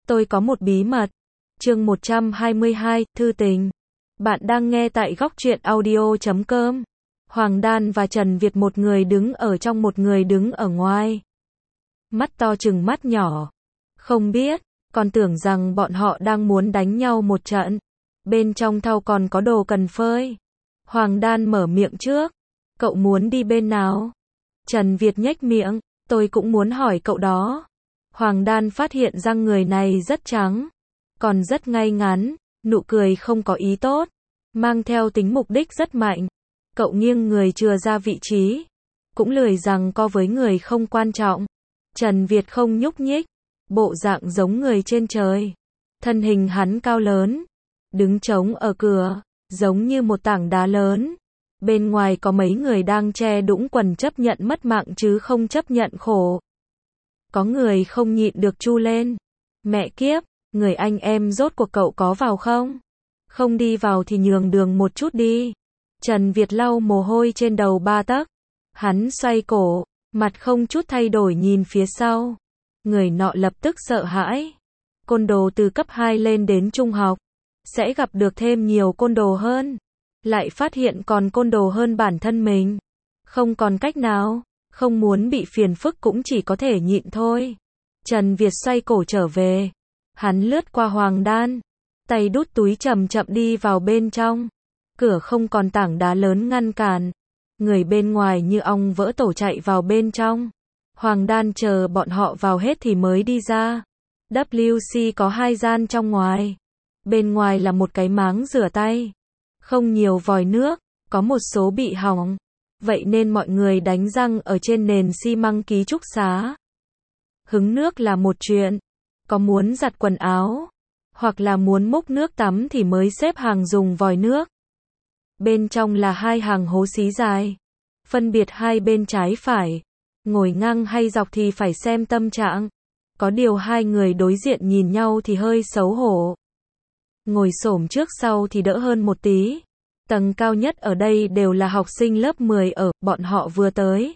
Tôi có một bí mật. Chương 122, Thư tình. Bạn đang nghe tại góc truyện audio.com. Hoàng Đan và Trần Việt, một người đứng ở trong, một người đứng ở ngoài. Mắt to trừng mắt nhỏ. Không biết, còn tưởng rằng bọn họ đang muốn đánh nhau một trận. Bên trong thau còn có đồ cần phơi. Hoàng Đan mở miệng trước. Cậu muốn đi bên nào? Trần Việt nhếch miệng. Tôi cũng muốn hỏi cậu đó. Hoàng Đan phát hiện răng người này rất trắng, còn rất ngay ngắn, nụ cười không có ý tốt, mang theo tính mục đích rất mạnh. Cậu nghiêng người chừa ra vị trí, cũng lười giằng co với người không quan trọng. Trần Việt không nhúc nhích, bộ dạng giống người trên trời. Thân hình hắn cao lớn, đứng trống ở cửa, giống như một tảng đá lớn. Bên ngoài có mấy người đang che đũng quần chấp nhận mất mạng chứ không chấp nhận khổ. Có người không nhịn được chu lên. Mẹ kiếp, người anh em rốt cuộc cậu có vào không? Không đi vào thì nhường đường một chút đi. Trần Việt lau mồ hôi trên đầu 3 tấc. Hắn xoay cổ, mặt không chút thay đổi nhìn phía sau. Người nọ lập tức sợ hãi. Côn đồ từ cấp 2 lên đến trung học, sẽ gặp được thêm nhiều côn đồ hơn. Lại phát hiện còn côn đồ hơn bản thân mình. Không còn cách nào. Không muốn bị phiền phức cũng chỉ có thể nhịn thôi. Trần Việt xoay cổ trở về. Hắn lướt qua Hoàng Đan, tay đút túi chậm chậm đi vào bên trong. Cửa không còn tảng đá lớn ngăn cản. Người bên ngoài như ong vỡ tổ chạy vào bên trong. Hoàng Đan chờ bọn họ vào hết thì mới đi ra. WC có 2 gian trong ngoài. Bên ngoài là một cái máng rửa tay. Không nhiều vòi nước, có một số bị hỏng. Vậy nên mọi người đánh răng ở trên nền xi măng ký túc xá. Hứng nước là một chuyện. Có muốn giặt quần áo, hoặc là muốn múc nước tắm thì mới xếp hàng dùng vòi nước. Bên trong là 2 hàng hố xí dài, phân biệt hai bên trái phải. Ngồi ngang hay dọc thì phải xem tâm trạng. Có điều 2 người đối diện nhìn nhau thì hơi xấu hổ. Ngồi xổm trước sau thì đỡ hơn một tí. Tầng cao nhất ở đây đều là học sinh lớp 10 ở, bọn họ vừa tới.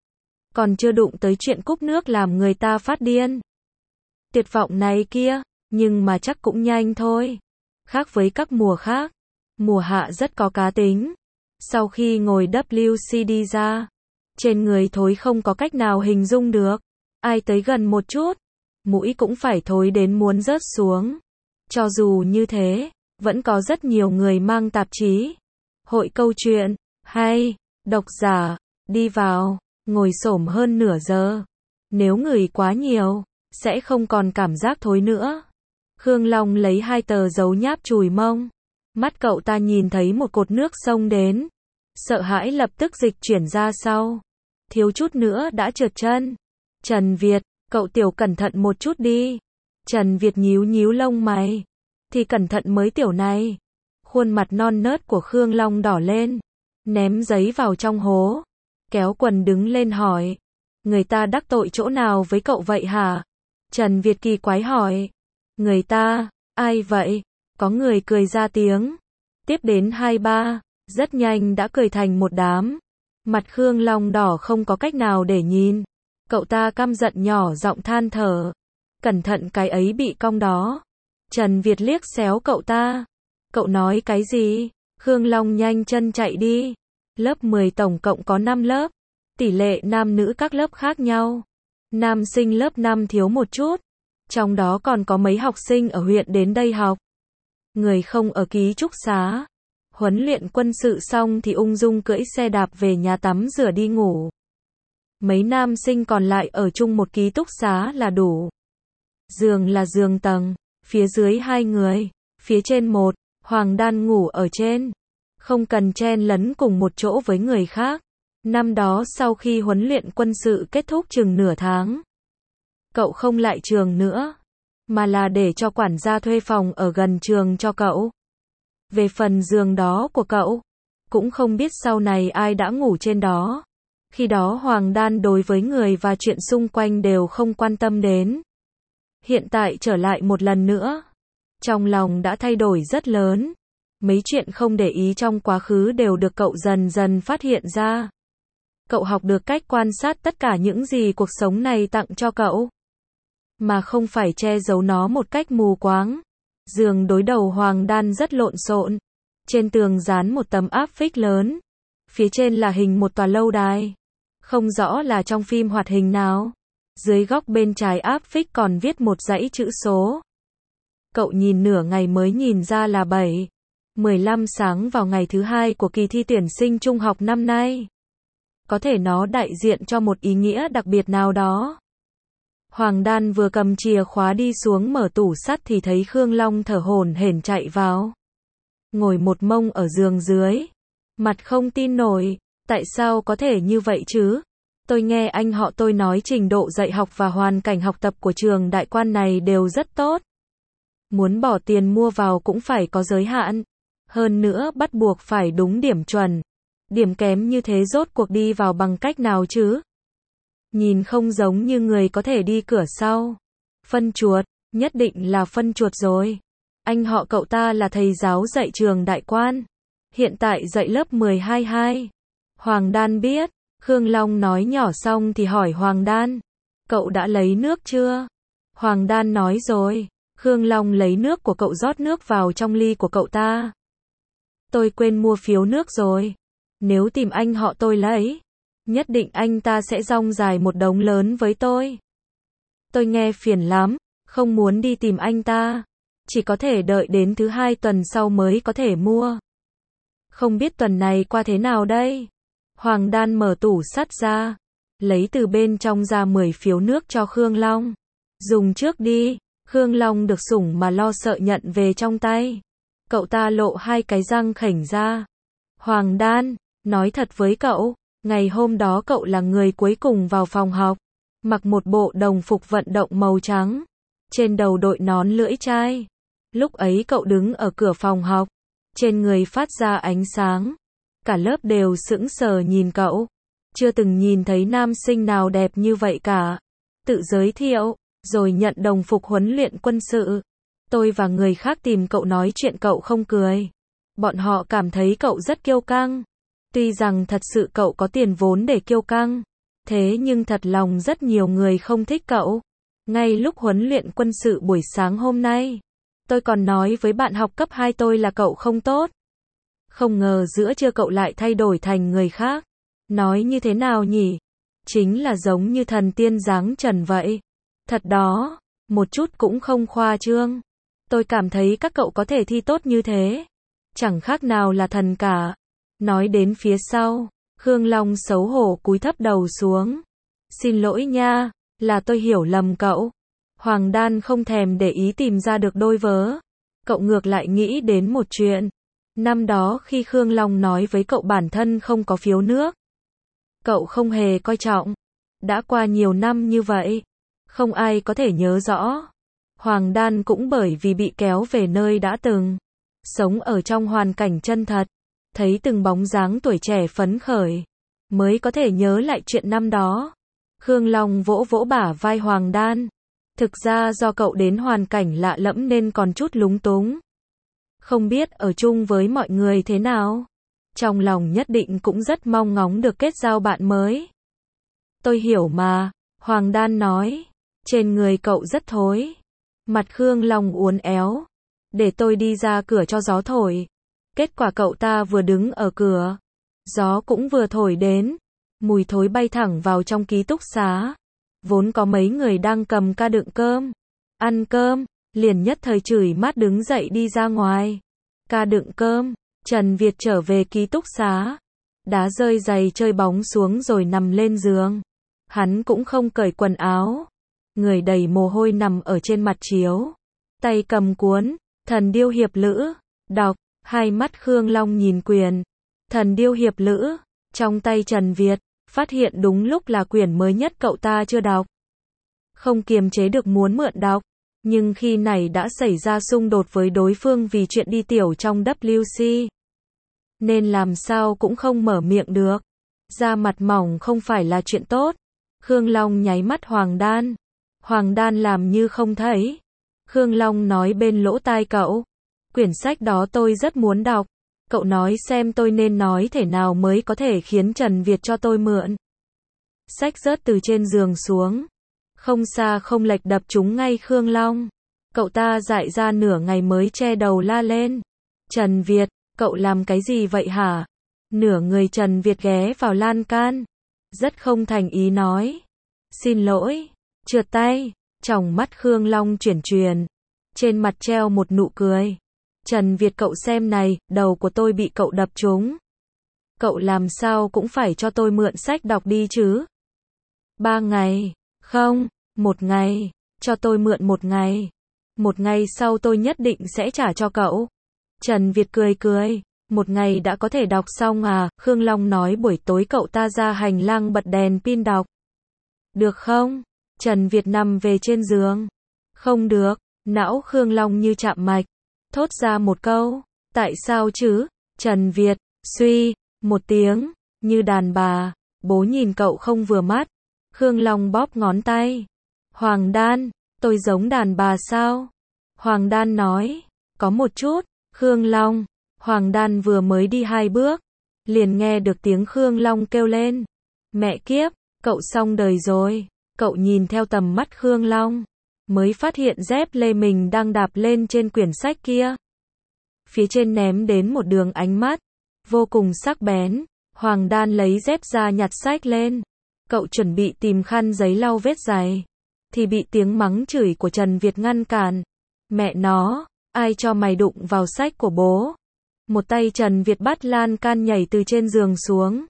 Còn chưa đụng tới chuyện cúp nước làm người ta phát điên. Tuyệt vọng này kia, nhưng mà chắc cũng nhanh thôi. Khác với các mùa khác, mùa hạ rất có cá tính. Sau khi ngồi WC đi ra, trên người thối không có cách nào hình dung được. Ai tới gần một chút, mũi cũng phải thối đến muốn rớt xuống. Cho dù như thế, vẫn có rất nhiều người mang tạp chí, hội câu chuyện, hay, độc giả, đi vào, ngồi xổm hơn nửa giờ. Nếu ngửi quá nhiều, sẽ không còn cảm giác thối nữa. Khương Long lấy 2 tờ dấu nháp chùi mông. Mắt cậu ta nhìn thấy một cột nước xông đến. Sợ hãi lập tức dịch chuyển ra sau. Thiếu chút nữa đã trượt chân. Trần Việt, cậu tiểu cẩn thận một chút đi. Trần Việt nhíu nhíu lông mày. Thì cẩn thận mới tiểu này. Khuôn mặt non nớt của Khương Long đỏ lên. Ném giấy vào trong hố. Kéo quần đứng lên hỏi. Người ta đắc tội chỗ nào với cậu vậy hả? Trần Việt kỳ quái hỏi. Người ta, ai vậy? Có người cười ra tiếng. Tiếp đến 2-3, rất nhanh đã cười thành một đám. Mặt Khương Long đỏ không có cách nào để nhìn. Cậu ta căm giận nhỏ giọng than thở. Cẩn thận cái ấy bị cong đó. Trần Việt liếc xéo cậu ta. Cậu nói cái gì? Khương Long nhanh chân chạy đi. Lớp 10 tổng cộng có 5 lớp. Tỷ lệ nam nữ các lớp khác nhau. Nam sinh lớp 5 thiếu một chút. Trong đó còn có mấy học sinh ở huyện đến đây học. Người không ở ký túc xá. Huấn luyện quân sự xong thì ung dung cưỡi xe đạp về nhà tắm rửa đi ngủ. Mấy nam sinh còn lại ở chung một ký túc xá là đủ. Giường là giường tầng. Phía dưới 2 người. Phía trên 1, Hoàng Đan ngủ ở trên. Không cần chen lấn cùng một chỗ với người khác. Năm đó sau khi huấn luyện quân sự kết thúc chừng nửa tháng, cậu không lại trường nữa, mà là để cho quản gia thuê phòng ở gần trường cho cậu. Về phần giường đó của cậu, cũng không biết sau này ai đã ngủ trên đó. Khi đó Hoàng Đan đối với người và chuyện xung quanh đều không quan tâm đến. Hiện tại trở lại một lần nữa, trong lòng đã thay đổi rất lớn. Mấy chuyện không để ý trong quá khứ đều được cậu dần dần phát hiện ra. Cậu học được cách quan sát tất cả những gì cuộc sống này tặng cho cậu. mà không phải che giấu nó một cách mù quáng. Giường đối đầu Hoàng Đan rất lộn xộn. Trên tường dán một tấm áp phích lớn. Phía trên là hình một tòa lâu đài. Không rõ là trong phim hoạt hình nào. Dưới góc bên trái áp phích còn viết một dãy chữ số. Cậu nhìn nửa ngày mới nhìn ra là 7:15 sáng vào ngày thứ 2 của kỳ thi tuyển sinh trung học năm nay. Có thể nó đại diện cho một ý nghĩa đặc biệt nào đó. Hoàng Đan vừa cầm chìa khóa đi xuống mở tủ sắt thì thấy Khương Long thở hổn hển chạy vào. Ngồi một mông ở giường dưới. Mặt không tin nổi, tại sao có thể như vậy chứ? Tôi nghe anh họ tôi nói trình độ dạy học và hoàn cảnh học tập của trường đại quan này đều rất tốt. Muốn bỏ tiền mua vào cũng phải có giới hạn. Hơn nữa bắt buộc phải đúng điểm chuẩn. Điểm kém như thế rốt cuộc đi vào bằng cách nào chứ? Nhìn không giống như người có thể đi cửa sau. Phân chuột, nhất định là phân chuột rồi. Anh họ cậu ta là thầy giáo dạy trường đại quan. Hiện tại dạy lớp 12-2. Hoàng Đan biết. Khương Long nói nhỏ xong thì hỏi Hoàng Đan. Cậu đã lấy nước chưa? Hoàng Đan nói rồi. Khương Long lấy nước của cậu rót nước vào trong ly của cậu ta. Tôi quên mua phiếu nước rồi. Nếu tìm anh họ tôi lấy, nhất định anh ta sẽ rong dài một đống lớn với tôi. Tôi nghe phiền lắm, không muốn đi tìm anh ta. Chỉ có thể đợi đến thứ 2 tuần sau mới có thể mua. Không biết tuần này qua thế nào đây? Hoàng Đan mở tủ sắt ra, lấy từ bên trong ra 10 phiếu nước cho Khương Long. Dùng trước đi. Khương Long được sủng mà lo sợ nhận về trong tay. Cậu ta lộ 2 cái răng khểnh ra. Hoàng Đan, nói thật với cậu, ngày hôm đó cậu là người cuối cùng vào phòng học. Mặc một bộ đồng phục vận động màu trắng. Trên đầu đội nón lưỡi chai. Lúc ấy cậu đứng ở cửa phòng học. Trên người phát ra ánh sáng. Cả lớp đều sững sờ nhìn cậu. Chưa từng nhìn thấy nam sinh nào đẹp như vậy cả. Tự giới thiệu, rồi nhận đồng phục huấn luyện quân sự. Tôi và người khác tìm cậu nói chuyện cậu không cười. Bọn họ cảm thấy cậu rất kiêu căng. Tuy rằng thật sự cậu có tiền vốn để kiêu căng. Thế nhưng thật lòng rất nhiều người không thích cậu. Ngay lúc huấn luyện quân sự buổi sáng hôm nay, tôi còn nói với bạn học cấp 2 tôi là cậu không tốt. Không ngờ giữa trưa cậu lại thay đổi thành người khác. Nói như thế nào nhỉ? Chính là giống như thần tiên dáng trần vậy. Thật đó, một chút cũng không khoa trương. Tôi cảm thấy các cậu có thể thi tốt như thế. Chẳng khác nào là thần cả. Nói đến phía sau, Khương Long xấu hổ cúi thấp đầu xuống. Xin lỗi nha, là tôi hiểu lầm cậu. Hoàng Đan không thèm để ý tìm ra được đôi vớ. Cậu ngược lại nghĩ đến một chuyện. Năm đó khi Khương Long nói với cậu bản thân không có phiếu nước, cậu không hề coi trọng. Đã qua nhiều năm như vậy, không ai có thể nhớ rõ. Hoàng Đan cũng bởi vì bị kéo về nơi đã từng sống ở trong hoàn cảnh chân thật, thấy từng bóng dáng tuổi trẻ phấn khởi, mới có thể nhớ lại chuyện năm đó. Khương Long vỗ vỗ bả vai Hoàng Đan. Thực ra do cậu đến hoàn cảnh lạ lẫm nên còn chút lúng túng. Không biết ở chung với mọi người thế nào. Trong lòng nhất định cũng rất mong ngóng được kết giao bạn mới. Tôi hiểu mà, Hoàng Đan nói. Trên người cậu rất thối. Mặt Khương Long uốn éo. Để tôi đi ra cửa cho gió thổi. Kết quả cậu ta vừa đứng ở cửa, gió cũng vừa thổi đến. Mùi thối bay thẳng vào trong ký túc xá. Vốn có mấy người đang cầm ca đựng cơm, ăn cơm, liền nhất thời chửi mát đứng dậy đi ra ngoài. Ca đựng cơm, Trần Việt trở về ký túc xá, đá rơi giày chơi bóng xuống rồi nằm lên giường. Hắn cũng không cởi quần áo, người đầy mồ hôi nằm ở trên mặt chiếu, tay cầm cuốn Thần Điêu Hiệp Lữ, đọc. Hai mắt Khương Long nhìn quyển Thần Điêu Hiệp Lữ trong tay Trần Việt, phát hiện đúng lúc là quyển mới nhất cậu ta chưa đọc. Không kiềm chế được muốn mượn đọc, nhưng khi này đã xảy ra xung đột với đối phương vì chuyện đi tiểu trong WC. Nên làm sao cũng không mở miệng được. Da mặt mỏng không phải là chuyện tốt. Khương Long nháy mắt Hoàng Đan. Hoàng Đan làm như không thấy. Khương Long nói bên lỗ tai cậu. Quyển sách đó tôi rất muốn đọc. Cậu nói xem tôi nên nói thế nào mới có thể khiến Trần Việt cho tôi mượn. Sách rớt từ trên giường xuống. Không xa không lệch đập trúng ngay Khương Long. Cậu ta dại ra nửa ngày mới che đầu la lên. Trần Việt, cậu làm cái gì vậy hả? Nửa người Trần Việt ghé vào lan can. Rất không thành ý nói. Xin lỗi. Trượt tay. Tròng mắt Khương Long chuyển chuyển. Trên mặt treo một nụ cười. Trần Việt cậu xem này, đầu của tôi bị cậu đập trúng. Cậu làm sao cũng phải cho tôi mượn sách đọc đi chứ. 3 ngày. Không, 1 ngày. Cho tôi mượn 1 ngày. 1 ngày sau tôi nhất định sẽ trả cho cậu. Trần Việt cười cười. 1 ngày đã có thể đọc xong à? Khương Long nói buổi tối cậu ta ra hành lang bật đèn pin đọc. Được không? Trần Việt nằm về trên giường. Không được. Não Khương Long như chạm mạch. Thốt ra một câu. Tại sao chứ? Trần Việt, suy, một tiếng, như đàn bà. Bố nhìn cậu không vừa mắt. Khương Long bóp ngón tay. Hoàng Đan, tôi giống đàn bà sao? Hoàng Đan nói. Có một chút. Khương Long. Hoàng Đan vừa mới đi 2 bước. Liền nghe được tiếng Khương Long kêu lên. Mẹ kiếp, cậu xong đời rồi. Cậu nhìn theo tầm mắt Khương Long. Mới phát hiện dép lê mình đang đạp lên trên quyển sách kia. Phía trên ném đến một đường ánh mắt. Vô cùng sắc bén. Hoàng Đan lấy dép ra nhặt sách lên. Cậu chuẩn bị tìm khăn giấy lau vết giày. Thì bị tiếng mắng chửi của Trần Việt ngăn cản. Mẹ nó, ai cho mày đụng vào sách của bố? Một tay Trần Việt bắt lan can nhảy từ trên giường xuống.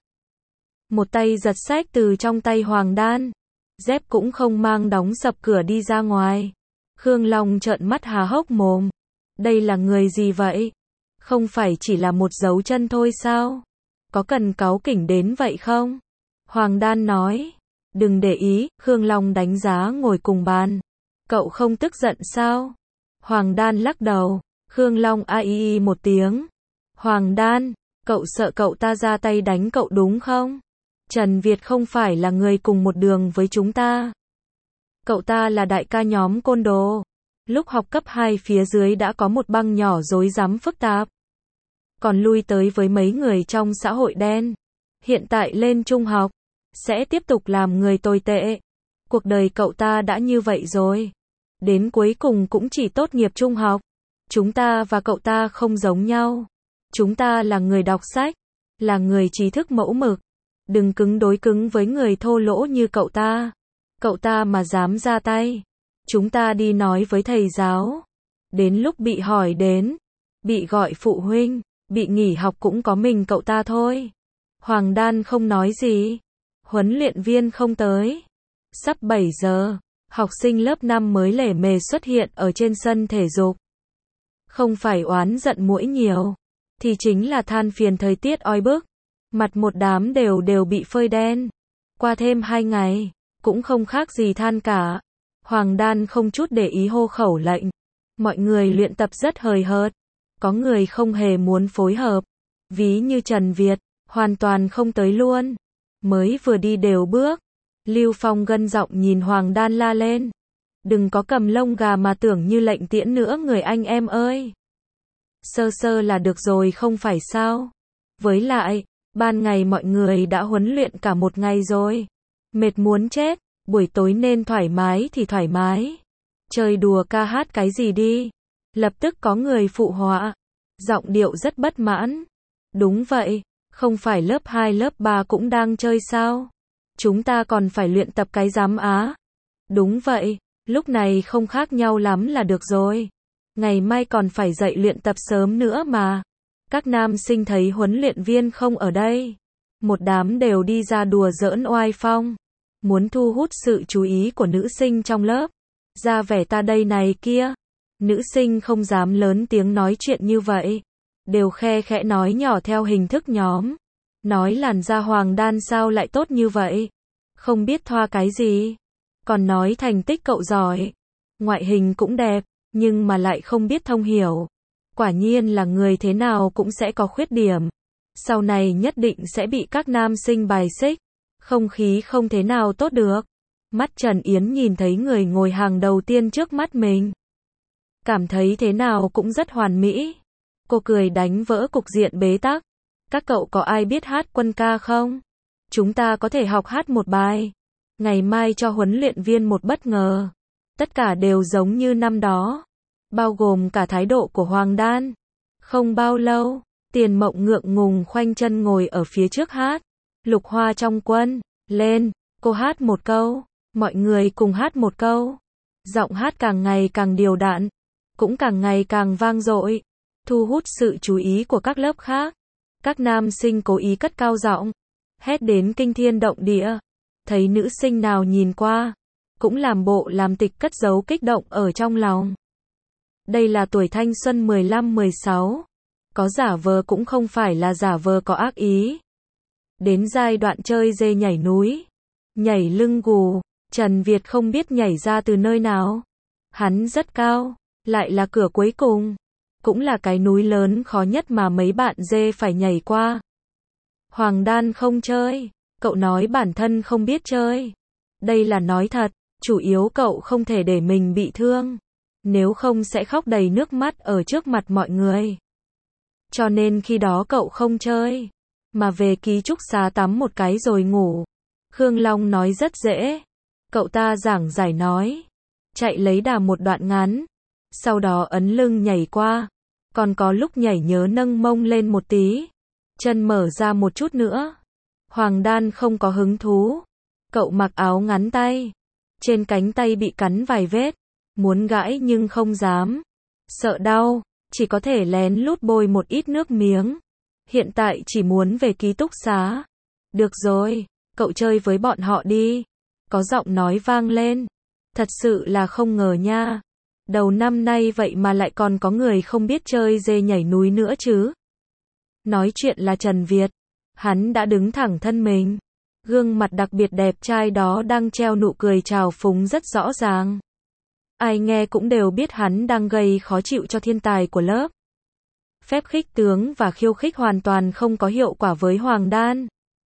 Một tay giật sách từ trong tay Hoàng Đan. Dép cũng không mang đóng sập cửa đi ra ngoài. Khương Long trợn mắt há hốc mồm. Đây là người gì vậy? Không phải chỉ là một dấu chân thôi sao? Có cần cáu kỉnh đến vậy không? Hoàng Đan nói. Đừng để ý, Khương Long đánh giá ngồi cùng bàn. Cậu không tức giận sao? Hoàng Đan lắc đầu. Khương Long ai một tiếng. Hoàng Đan, cậu sợ cậu ta ra tay đánh cậu đúng không? Trần Việt không phải là người cùng một đường với chúng ta. Cậu ta là đại ca nhóm côn đồ. Lúc học cấp 2 phía dưới đã có một băng nhỏ rối rắm phức tạp. Còn lui tới với mấy người trong xã hội đen. Hiện tại lên trung học, sẽ tiếp tục làm người tồi tệ. Cuộc đời cậu ta đã như vậy rồi. Đến cuối cùng cũng chỉ tốt nghiệp trung học. Chúng ta và cậu ta không giống nhau. Chúng ta là người đọc sách, là người trí thức mẫu mực. Đừng cứng đối cứng với người thô lỗ như cậu ta. Cậu ta mà dám ra tay, chúng ta đi nói với thầy giáo. Đến lúc bị hỏi đến, bị gọi phụ huynh, bị nghỉ học cũng có mình cậu ta thôi. Hoàng Đan không nói gì. Huấn luyện viên không tới. Sắp 7 giờ, học sinh lớp 5 mới lề mề xuất hiện ở trên sân thể dục. Không phải oán giận muỗi nhiều, thì chính là than phiền thời tiết oi bức. Mặt một đám đều bị phơi đen. Qua thêm 2 ngày, cũng không khác gì than cả. Hoàng Đan không chút để ý hô khẩu lệnh. Mọi người luyện tập rất hời hợt. Có người không hề muốn phối hợp. Ví như Trần Việt, hoàn toàn không tới luôn. Mới vừa đi đều bước. Lưu Phong gân giọng nhìn Hoàng Đan la lên. Đừng có cầm lông gà mà tưởng như lệnh tiễn nữa người anh em ơi. Sơ sơ là được rồi không phải sao. Với lại, ban ngày mọi người đã huấn luyện cả một ngày rồi. Mệt muốn chết, buổi tối nên thoải mái thì thoải mái. Chơi đùa ca hát cái gì đi. Lập tức có người phụ họa. Giọng điệu rất bất mãn. Đúng vậy, không phải lớp 2 lớp 3 cũng đang chơi sao? Chúng ta còn phải luyện tập cái giám á. Đúng vậy, lúc này không khác nhau lắm là được rồi. Ngày mai còn phải dậy luyện tập sớm nữa mà. Các nam sinh thấy huấn luyện viên không ở đây. Một đám đều đi ra đùa giỡn oai phong. Muốn thu hút sự chú ý của nữ sinh trong lớp. Ra vẻ ta đây này kia. Nữ sinh không dám lớn tiếng nói chuyện như vậy. Đều khe khẽ nói nhỏ theo hình thức nhóm. Nói làn da Hoàng Đan sao lại tốt như vậy. Không biết thoa cái gì. Còn nói thành tích cậu giỏi. Ngoại hình cũng đẹp, nhưng mà lại không biết thông hiểu. Quả nhiên là người thế nào cũng sẽ có khuyết điểm. Sau này nhất định sẽ bị các nam sinh bài xích. Không khí không thế nào tốt được. Mắt Trần Yến nhìn thấy người ngồi hàng đầu tiên trước mắt mình. Cảm thấy thế nào cũng rất hoàn mỹ. Cô cười đánh vỡ cục diện bế tắc. Các cậu có ai biết hát quân ca không? Chúng ta có thể học hát một bài. Ngày mai cho huấn luyện viên một bất ngờ. Tất cả đều giống như năm đó, bao gồm cả thái độ của Hoàng Đan. Không bao lâu, Tiền Mộng ngượng ngùng khoanh chân ngồi ở phía trước hát. Lục Hoa trong quân, lên, cô hát một câu, mọi người cùng hát một câu. Giọng hát càng ngày càng đều đặn, cũng càng ngày càng vang dội, thu hút sự chú ý của các lớp khác. Các nam sinh cố ý cất cao giọng, hét đến kinh thiên động địa. Thấy nữ sinh nào nhìn qua, cũng làm bộ làm tịch cất giấu kích động ở trong lòng. Đây là tuổi thanh xuân 15-16, có giả vờ cũng không phải là giả vờ có ác ý. Đến giai đoạn chơi dê nhảy núi, nhảy lưng gù, Trần Việt không biết nhảy ra từ nơi nào. Hắn rất cao, lại là cửa cuối cùng, cũng là cái núi lớn khó nhất mà mấy bạn dê phải nhảy qua. Hoàng Đan không chơi, cậu nói bản thân không biết chơi. Đây là nói thật, chủ yếu cậu không thể để mình bị thương, nếu không sẽ khóc đầy nước mắt ở trước mặt mọi người. Cho nên khi đó cậu không chơi, mà về ký túc xá tắm một cái rồi ngủ. Khương Long nói rất dễ. Cậu ta giảng giải nói, chạy lấy đà một đoạn ngắn, sau đó ấn lưng nhảy qua, còn có lúc nhảy nhớ nâng mông lên một tí, chân mở ra một chút nữa. Hoàng Đan không có hứng thú. Cậu mặc áo ngắn tay, trên cánh tay bị cắn vài vết, muốn gãi nhưng không dám, sợ đau, chỉ có thể lén lút bôi một ít nước miếng. Hiện tại chỉ muốn về ký túc xá. Được rồi, cậu chơi với bọn họ đi. Có giọng nói vang lên. Thật sự là không ngờ nha. Đầu năm nay vậy mà lại còn có người không biết chơi dê nhảy núi nữa chứ. Nói chuyện là Trần Việt. Hắn đã đứng thẳng thân mình. Gương mặt đặc biệt đẹp trai đó đang treo nụ cười trào phúng rất rõ ràng. Ai nghe cũng đều biết hắn đang gây khó chịu cho thiên tài của lớp. Phép khích tướng và khiêu khích hoàn toàn không có hiệu quả với Hoàng Đan.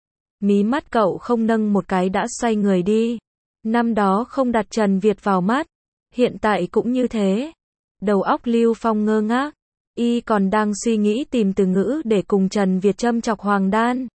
Mí mắt cậu không nâng một cái đã xoay người đi. Năm đó không đặt Trần Việt vào mắt, hiện tại cũng như thế. Đầu óc Lưu Phong ngơ ngác, y còn đang suy nghĩ tìm từ ngữ để cùng Trần Việt châm chọc Hoàng Đan.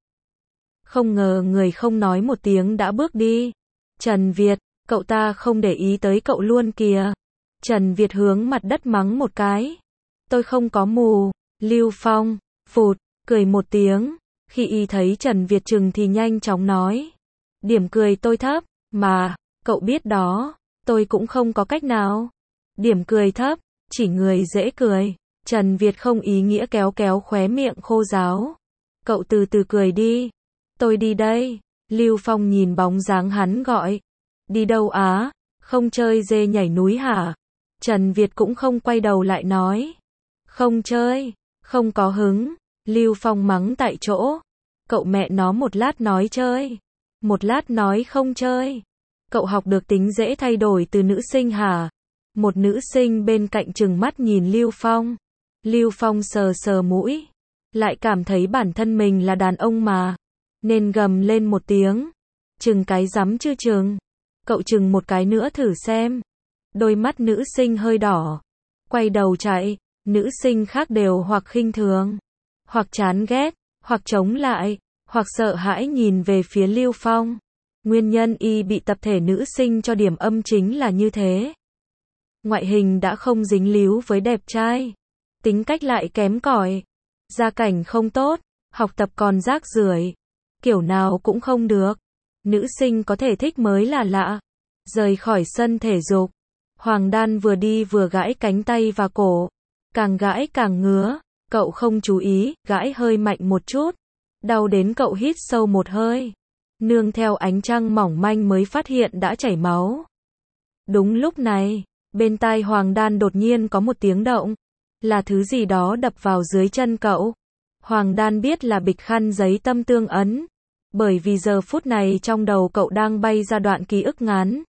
Không ngờ người không nói một tiếng đã bước đi. Trần Việt, cậu ta không để ý tới cậu luôn kìa. Trần Việt hướng mặt đất mắng một cái. Tôi không có mù. Lưu Phong, phụt, cười một tiếng. Khi y thấy Trần Việt chừng thì nhanh chóng nói. Điểm cười tôi thấp, mà, cậu biết đó, tôi cũng không có cách nào. Điểm cười thấp, chỉ người dễ cười. Trần Việt không ý nghĩa kéo kéo khóe miệng khô ráo. Cậu từ từ cười đi. Tôi đi đây. Lưu Phong nhìn bóng dáng hắn gọi. Đi đâu á? Không chơi dê nhảy núi hả? Trần Việt cũng không quay đầu lại nói. Không chơi, không có hứng. Lưu Phong mắng tại chỗ. Cậu mẹ nó một lát nói chơi, một lát nói không chơi. Cậu học được tính dễ thay đổi từ nữ sinh hả? Một nữ sinh bên cạnh trừng mắt nhìn Lưu Phong. Lưu Phong sờ sờ mũi, lại cảm thấy bản thân mình là đàn ông mà, nên gầm lên một tiếng. Chừng cái rắm chứ chừng. Cậu chừng một cái nữa thử xem. Đôi mắt nữ sinh hơi đỏ, quay đầu chạy. Nữ sinh khác đều hoặc khinh thường, hoặc chán ghét, hoặc chống lại, hoặc sợ hãi nhìn về phía Lưu Phong. Nguyên nhân y bị tập thể nữ sinh cho điểm âm chính là như thế. Ngoại hình đã không dính líu với đẹp trai, tính cách lại kém cỏi, gia cảnh không tốt, học tập còn rác rưởi, kiểu nào cũng không được. Nữ sinh có thể thích mới là lạ. Rời khỏi sân thể dục, Hoàng Đan vừa đi vừa gãi cánh tay và cổ, càng gãi càng ngứa. Cậu không chú ý, gãi hơi mạnh một chút, đau đến cậu hít sâu một hơi. Nương theo ánh trăng mỏng manh mới phát hiện đã chảy máu. Đúng lúc này, bên tai Hoàng Đan đột nhiên có một tiếng động, là thứ gì đó đập vào dưới chân cậu. Hoàng Đan biết là bịch khăn giấy tâm tương ấn, bởi vì giờ phút này trong đầu cậu đang bay ra đoạn ký ức ngắn.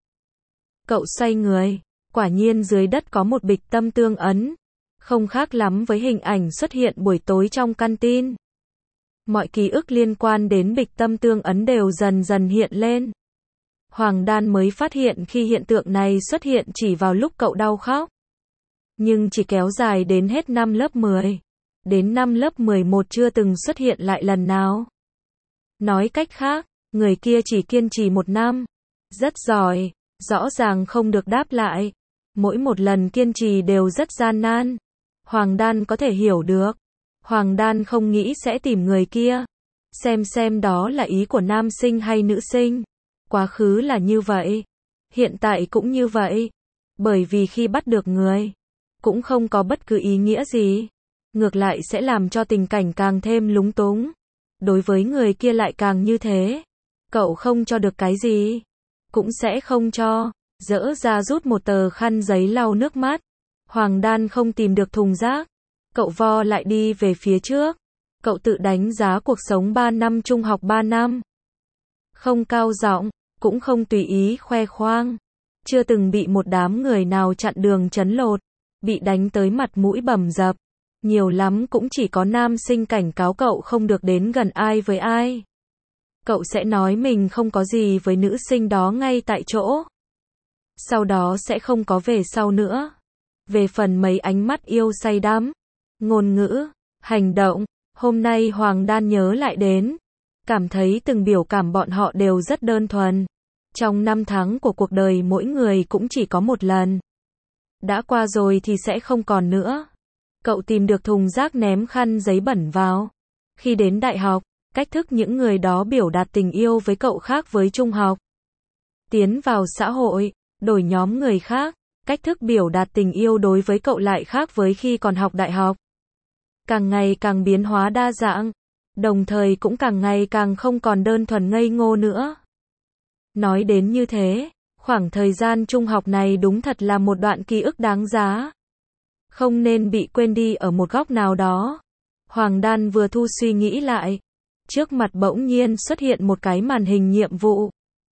Cậu xoay người, quả nhiên dưới đất có một bịch tâm tương ấn, không khác lắm với hình ảnh xuất hiện buổi tối trong canteen. Mọi ký ức liên quan đến bịch tâm tương ấn đều dần dần hiện lên. Hoàng Đan mới phát hiện khi hiện tượng này xuất hiện chỉ vào lúc cậu đau khóc. Nhưng chỉ kéo dài đến hết năm lớp 10. Đến năm lớp 11 chưa từng xuất hiện lại lần nào. Nói cách khác, người kia chỉ kiên trì 1 năm. Rất giỏi, rõ ràng không được đáp lại. Mỗi một lần kiên trì đều rất gian nan. Hoàng Đan có thể hiểu được. Hoàng Đan không nghĩ sẽ tìm người kia. Xem đó là ý của nam sinh hay nữ sinh. Quá khứ là như vậy. Hiện tại cũng như vậy. Bởi vì khi bắt được người, cũng không có bất cứ ý nghĩa gì. Ngược lại sẽ làm cho tình cảnh càng thêm lúng túng. Đối với người kia lại càng như thế. Cậu không cho được cái gì, cũng sẽ không cho. Dỡ ra rút một tờ khăn giấy lau nước mắt. Hoàng Đan không tìm được thùng rác. Cậu vo lại đi về phía trước. Cậu tự đánh giá cuộc sống 3 năm trung học 3 năm. Không cao giọng, cũng không tùy ý khoe khoang. Chưa từng bị một đám người nào chặn đường trấn lột. Bị đánh tới mặt mũi bầm dập. Nhiều lắm cũng chỉ có nam sinh cảnh cáo cậu không được đến gần ai với ai. Cậu sẽ nói mình không có gì với nữ sinh đó ngay tại chỗ. Sau đó sẽ không có về sau nữa. Về phần mấy ánh mắt yêu say đắm, ngôn ngữ, hành động, hôm nay Hoàng Đan nhớ lại đến. Cảm thấy từng biểu cảm bọn họ đều rất đơn thuần. Trong 5 tháng của cuộc đời mỗi người cũng chỉ có một lần. Đã qua rồi thì sẽ không còn nữa. Cậu tìm được thùng rác ném khăn giấy bẩn vào. Khi đến đại học, cách thức những người đó biểu đạt tình yêu với cậu khác với trung học. Tiến vào xã hội, đổi nhóm người khác, cách thức biểu đạt tình yêu đối với cậu lại khác với khi còn học đại học. Càng ngày càng biến hóa đa dạng, đồng thời cũng càng ngày càng không còn đơn thuần ngây ngô nữa. Nói đến như thế, khoảng thời gian trung học này đúng thật là một đoạn ký ức đáng giá. Không nên bị quên đi ở một góc nào đó. Hoàng Đan vừa thu suy nghĩ lại. Trước mặt bỗng nhiên xuất hiện một cái màn hình nhiệm vụ.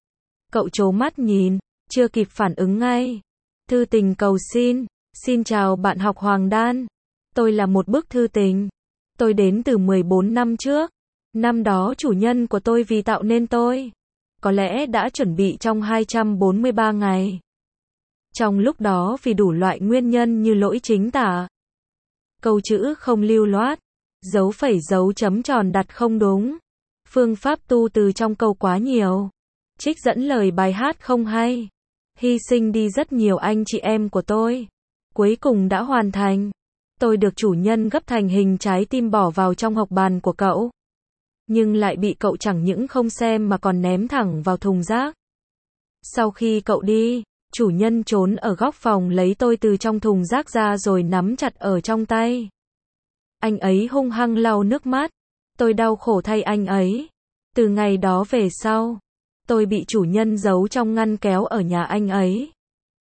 Cậu trố mắt nhìn, chưa kịp phản ứng ngay. Thư tình cầu xin. Xin chào bạn học Hoàng Đan. Tôi là một bức thư tình. Tôi đến từ 14 năm trước. Năm đó chủ nhân của tôi vì tạo nên tôi. Có lẽ đã chuẩn bị trong 243 ngày. Trong lúc đó vì đủ loại nguyên nhân như lỗi chính tả, câu chữ không lưu loát, dấu phẩy dấu chấm tròn đặt không đúng, phương pháp tu từ trong câu quá nhiều, trích dẫn lời bài hát không hay, hy sinh đi rất nhiều anh chị em của tôi. Cuối cùng đã hoàn thành. Tôi được chủ nhân gấp thành hình trái tim bỏ vào trong hộc bàn của cậu. Nhưng lại bị cậu chẳng những không xem mà còn ném thẳng vào thùng rác. Sau khi cậu đi, chủ nhân trốn ở góc phòng lấy tôi từ trong thùng rác ra rồi nắm chặt ở trong tay. Anh ấy hung hăng lau nước mắt. Tôi đau khổ thay anh ấy. Từ ngày đó về sau, tôi bị chủ nhân giấu trong ngăn kéo ở nhà anh ấy.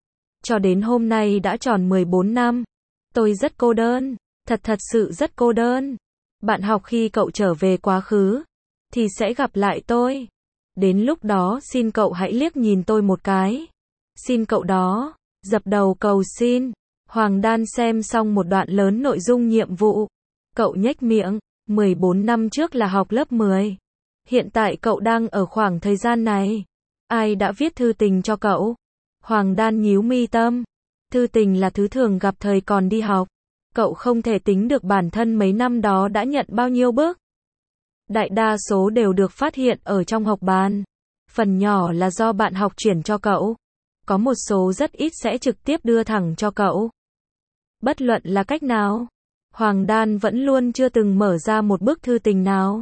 Cho đến hôm nay đã tròn 14 năm. Tôi rất cô đơn. Thật sự rất cô đơn. Bạn học khi cậu trở về quá khứ, thì sẽ gặp lại tôi. Đến lúc đó xin cậu hãy liếc nhìn tôi một cái. Xin cậu đó. Dập đầu cầu xin. Hoàng Đan xem xong một đoạn lớn nội dung nhiệm vụ. Cậu nhếch miệng. 14 năm trước là học lớp 10. Hiện tại cậu đang ở khoảng thời gian này. Ai đã viết thư tình cho cậu? Hoàng Đan nhíu mi tâm. Thư tình là thứ thường gặp thời còn đi học. Cậu không thể tính được bản thân mấy năm đó đã nhận bao nhiêu bước. Đại đa số đều được phát hiện ở trong học bàn. Phần nhỏ là do bạn học chuyển cho cậu. Có một số rất ít sẽ trực tiếp đưa thẳng cho cậu. Bất luận là cách nào, Hoàng Đan vẫn luôn chưa từng mở ra một bức thư tình nào.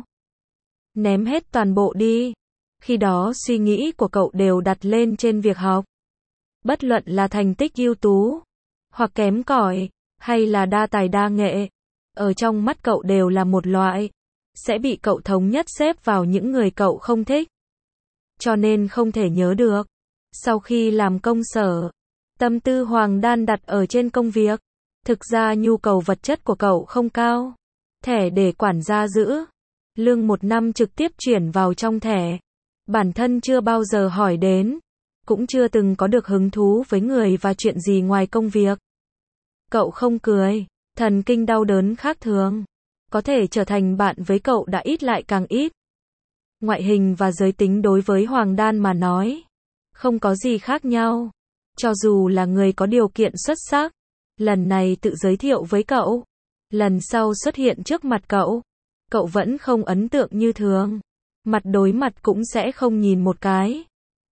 Ném hết toàn bộ đi. Khi đó suy nghĩ của cậu đều đặt lên trên việc học. Bất luận là thành tích ưu tú, hoặc kém cỏi, hay là đa tài đa nghệ, ở trong mắt cậu đều là một loại, sẽ bị cậu thống nhất xếp vào những người cậu không thích. Cho nên không thể nhớ được. Sau khi làm công sở, tâm tư Hoàng Đan đặt ở trên công việc. Thực ra nhu cầu vật chất của cậu không cao. Thẻ để quản gia giữ. Lương 1 năm trực tiếp chuyển vào trong thẻ. Bản thân chưa bao giờ hỏi đến. Cũng chưa từng có được hứng thú với người và chuyện gì ngoài công việc. Cậu không cười. Thần kinh đau đớn khác thường. Có thể trở thành bạn với cậu đã ít lại càng ít. Ngoại hình và giới tính đối với Hoàng Đan mà nói, không có gì khác nhau. Cho dù là người có điều kiện xuất sắc, lần này tự giới thiệu với cậu, lần sau xuất hiện trước mặt cậu, cậu vẫn không ấn tượng như thường. Mặt đối mặt cũng sẽ không nhìn một cái.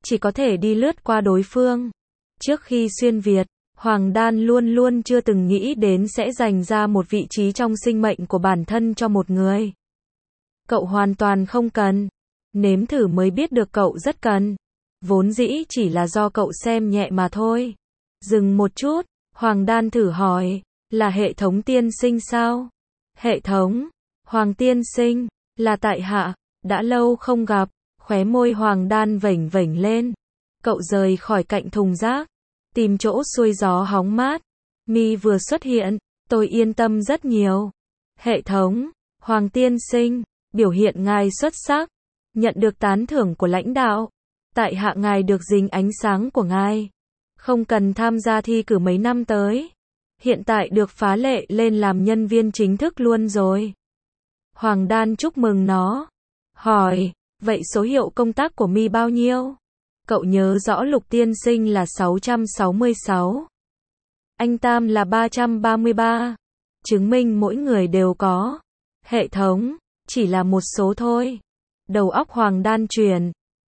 chỉ có thể đi lướt qua đối phương. Trước khi xuyên Việt, Hoàng Đan luôn luôn chưa từng nghĩ đến sẽ dành ra một vị trí trong sinh mệnh của bản thân cho một người. Cậu hoàn toàn không cần. Nếm thử mới biết được cậu rất cần. Vốn dĩ chỉ là do cậu xem nhẹ mà thôi. Dừng một chút, Hoàng Đan thử hỏi, là hệ thống tiên sinh sao? Hệ thống, Hoàng tiên sinh, là tại hạ, đã lâu không gặp, khóe môi Hoàng Đan vểnh vểnh lên. Cậu rời khỏi cạnh thùng rác, tìm chỗ xuôi gió hóng mát. Mi vừa xuất hiện, tôi yên tâm rất nhiều. Hệ thống, Hoàng tiên sinh, biểu hiện ngài xuất sắc, nhận được tán thưởng của lãnh đạo. Tại hạ ngài được dính ánh sáng của ngài. Không cần tham gia thi cử mấy năm tới. Hiện tại được phá lệ lên làm nhân viên chính thức luôn rồi. Hoàng Đan chúc mừng nó. Hỏi, vậy số hiệu công tác của Mi bao nhiêu? Cậu nhớ rõ Lục tiên sinh là 666. Anh Tam là 333. Chứng minh mỗi người đều có. Hệ thống, chỉ là một số thôi. Đầu óc Hoàng Đan chuyển.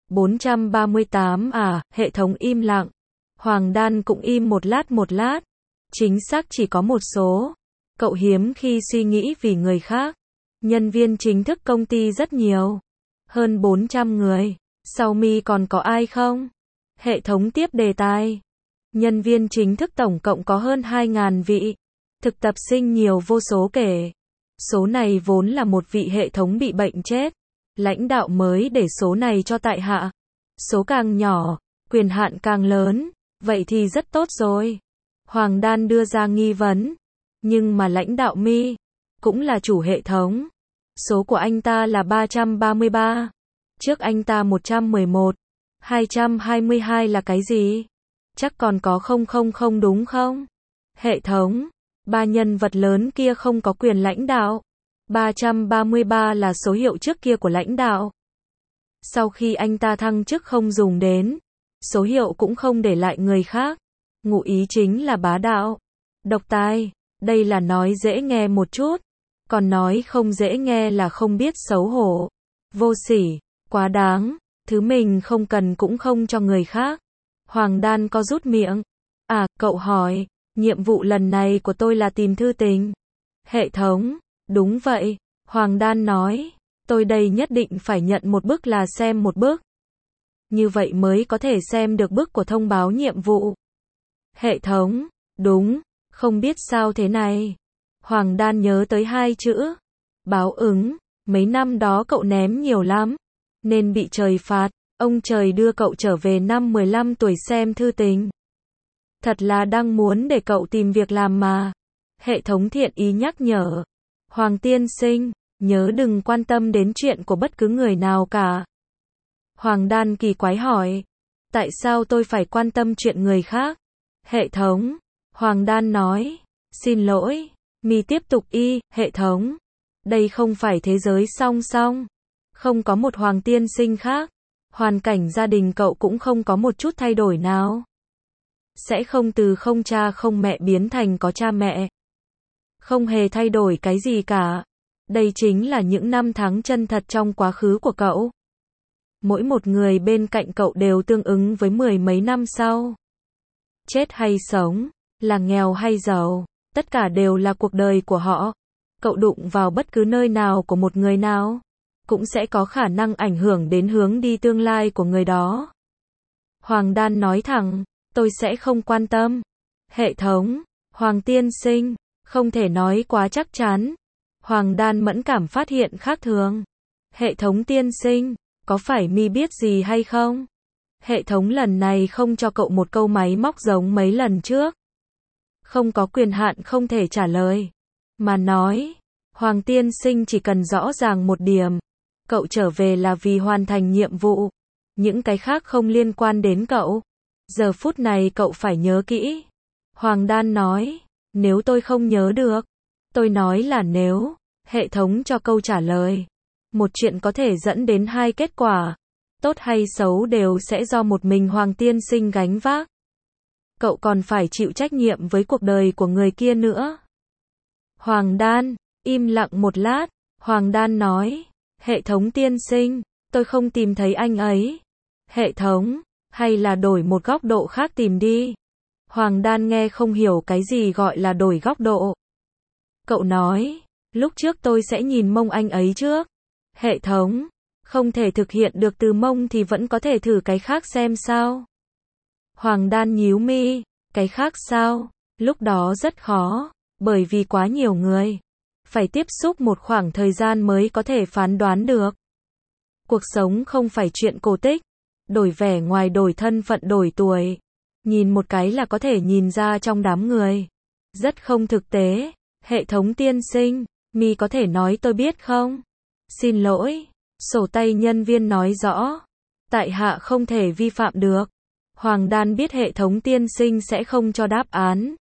438 à, hệ thống im lặng. Hoàng Đan cũng im một lát. Chính xác chỉ có một số. Cậu hiếm khi suy nghĩ vì người khác. Nhân viên chính thức công ty rất nhiều. Hơn 400 người. Sau Mi còn có ai không? Hệ thống tiếp đề tài. Nhân viên chính thức tổng cộng có hơn 2.000 vị. Thực tập sinh nhiều vô số kể. Số này vốn là một vị hệ thống bị bệnh chết. Lãnh đạo mới để số này cho tại hạ. Số càng nhỏ, quyền hạn càng lớn. Vậy thì rất tốt rồi. Hoàng Đan đưa ra nghi vấn. Nhưng mà lãnh đạo Mi cũng là chủ hệ thống. Số của anh ta là 333. Trước anh ta 111. 222 là cái gì? Chắc còn có 000 đúng không? Hệ thống. Ba nhân vật lớn kia không có quyền lãnh đạo. 333 là số hiệu trước kia của lãnh đạo. Sau khi anh ta thăng chức không dùng đến. Số hiệu cũng không để lại người khác. Ngụ ý chính là bá đạo. Độc tài. Đây là nói dễ nghe một chút. Còn nói không dễ nghe là không biết xấu hổ. Vô sỉ. Quá đáng. Thứ mình không cần cũng không cho người khác. Hoàng Đan có rút miệng. À, cậu hỏi. Nhiệm vụ lần này của tôi là tìm thư tình. Hệ thống. Đúng vậy. Hoàng Đan nói. Tôi đây nhất định phải nhận một bức là xem một bức. Như vậy mới có thể xem được bức của thông báo nhiệm vụ. Hệ thống. Đúng. Không biết sao thế này. Hoàng Đan nhớ tới hai chữ. Báo ứng. Mấy năm đó cậu ném nhiều lắm. Nên bị trời phạt. Ông trời đưa cậu trở về năm 15 tuổi xem thư tình. Thật là đang muốn để cậu tìm việc làm mà. Hệ thống thiện ý nhắc nhở. Hoàng tiên sinh, nhớ đừng quan tâm đến chuyện của bất cứ người nào cả. Hoàng Đan kỳ quái hỏi. Tại sao tôi phải quan tâm chuyện người khác? Hệ thống. Hoàng Đan nói. Xin lỗi. Mi tiếp tục hệ thống. Đây không phải thế giới song song. Không có một Hoàng tiên sinh khác. Hoàn cảnh gia đình cậu cũng không có một chút thay đổi nào. Sẽ không từ không cha không mẹ biến thành có cha mẹ. Không hề thay đổi cái gì cả. Đây chính là những năm tháng chân thật trong quá khứ của cậu. Mỗi một người bên cạnh cậu đều tương ứng với 10 mấy năm sau. Chết hay sống, là nghèo hay giàu, tất cả đều là cuộc đời của họ. Cậu đụng vào bất cứ nơi nào của một người nào, cũng sẽ có khả năng ảnh hưởng đến hướng đi tương lai của người đó. Hoàng Đan nói thẳng, tôi sẽ không quan tâm. Hệ thống, Hoàng tiên sinh, không thể nói quá chắc chắn. Hoàng Đan mẫn cảm phát hiện khác thường. Hệ thống tiên sinh, có phải Mi biết gì hay không? Hệ thống lần này không cho cậu một câu máy móc giống mấy lần trước. Không có quyền hạn không thể trả lời. Mà nói, Hoàng tiên sinh chỉ cần rõ ràng một điểm. Cậu trở về là vì hoàn thành nhiệm vụ. Những cái khác không liên quan đến cậu. Giờ phút này cậu phải nhớ kỹ. Hoàng Đan nói, nếu tôi không nhớ được. Tôi nói là nếu, hệ thống cho câu trả lời. Một chuyện có thể dẫn đến hai kết quả. Tốt hay xấu đều sẽ do một mình Hoàng tiên sinh gánh vác. Cậu còn phải chịu trách nhiệm với cuộc đời của người kia nữa. Hoàng Đan, im lặng một lát. Hoàng Đan nói, hệ thống tiên sinh, tôi không tìm thấy anh ấy. Hệ thống, Hay là đổi một góc độ khác tìm đi. Hoàng Đan nghe không hiểu cái gì gọi là đổi góc độ. Cậu nói, lúc trước tôi sẽ nhìn mông anh ấy trước. Hệ thống, không thể thực hiện được từ mông thì vẫn có thể thử cái khác xem sao. Hoàng Đan nhíu mi, cái khác sao? Lúc đó rất khó, bởi vì quá nhiều người. Phải tiếp xúc một khoảng thời gian mới có thể phán đoán được. Cuộc sống không phải chuyện cổ tích. Đổi vẻ ngoài, đổi thân phận, đổi tuổi. Nhìn một cái là có thể nhìn ra trong đám người. Rất không thực tế. Hệ thống tiên sinh, mi có thể nói tôi biết không? Xin lỗi. Sổ tay nhân viên nói rõ. Tại hạ không thể vi phạm được. Hoàng Đan biết hệ thống tiên sinh sẽ không cho đáp án.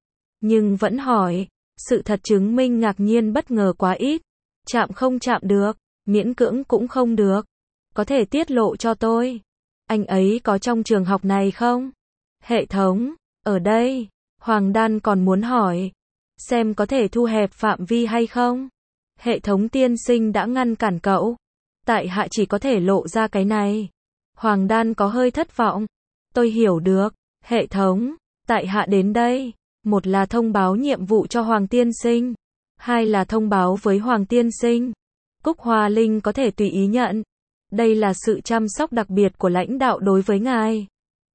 Nhưng vẫn hỏi. Sự thật chứng minh ngạc nhiên bất ngờ quá ít. Chạm không chạm được. Miễn cưỡng cũng không được. Có thể tiết lộ cho tôi. Anh ấy có trong trường học này không? Hệ thống, ở đây. Hoàng Đan còn muốn hỏi. Xem có thể thu hẹp phạm vi hay không? Hệ thống tiên sinh đã ngăn cản cậu. Tại hạ chỉ có thể lộ ra cái này. Hoàng Đan có hơi thất vọng. Tôi hiểu được. Hệ thống, tại hạ đến đây. Một là thông báo nhiệm vụ cho Hoàng tiên sinh. Hai là thông báo với Hoàng tiên sinh. Cúc Hoa Linh có thể tùy ý nhận. Đây là sự chăm sóc đặc biệt của lãnh đạo đối với ngài.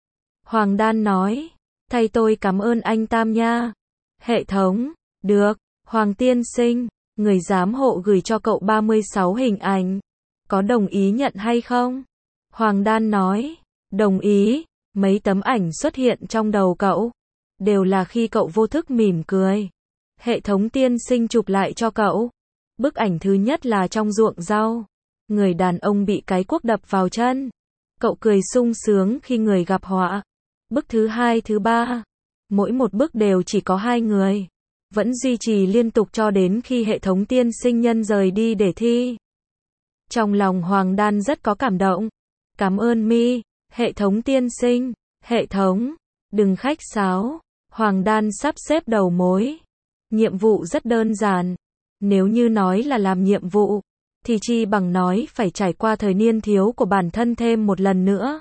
Hoàng Đan nói. Thay tôi cảm ơn anh Tam nha. Hệ thống. Được. Hoàng tiên sinh. Người giám hộ gửi cho cậu 36 hình ảnh. Có đồng ý nhận hay không? Hoàng Đan nói. Đồng ý. Mấy tấm ảnh xuất hiện trong đầu cậu. Đều là khi cậu vô thức mỉm cười. Hệ thống tiên sinh chụp lại cho cậu. Bức ảnh thứ nhất là trong ruộng rau. Người đàn ông bị cái cuốc đập vào chân. Cậu cười sung sướng khi người gặp họa. Bức thứ hai, thứ ba. Mỗi một bức đều chỉ có hai người. Vẫn duy trì liên tục cho đến khi hệ thống tiên sinh nhân rời đi để thi. Trong lòng Hoàng Đan rất có cảm động. Cảm ơn mi, hệ thống tiên sinh. Hệ thống, đừng khách sáo. Hoàng Đan sắp xếp đầu mối. Nhiệm vụ rất đơn giản. Nếu như nói là làm nhiệm vụ, thì chi bằng nói phải trải qua thời niên thiếu của bản thân thêm một lần nữa.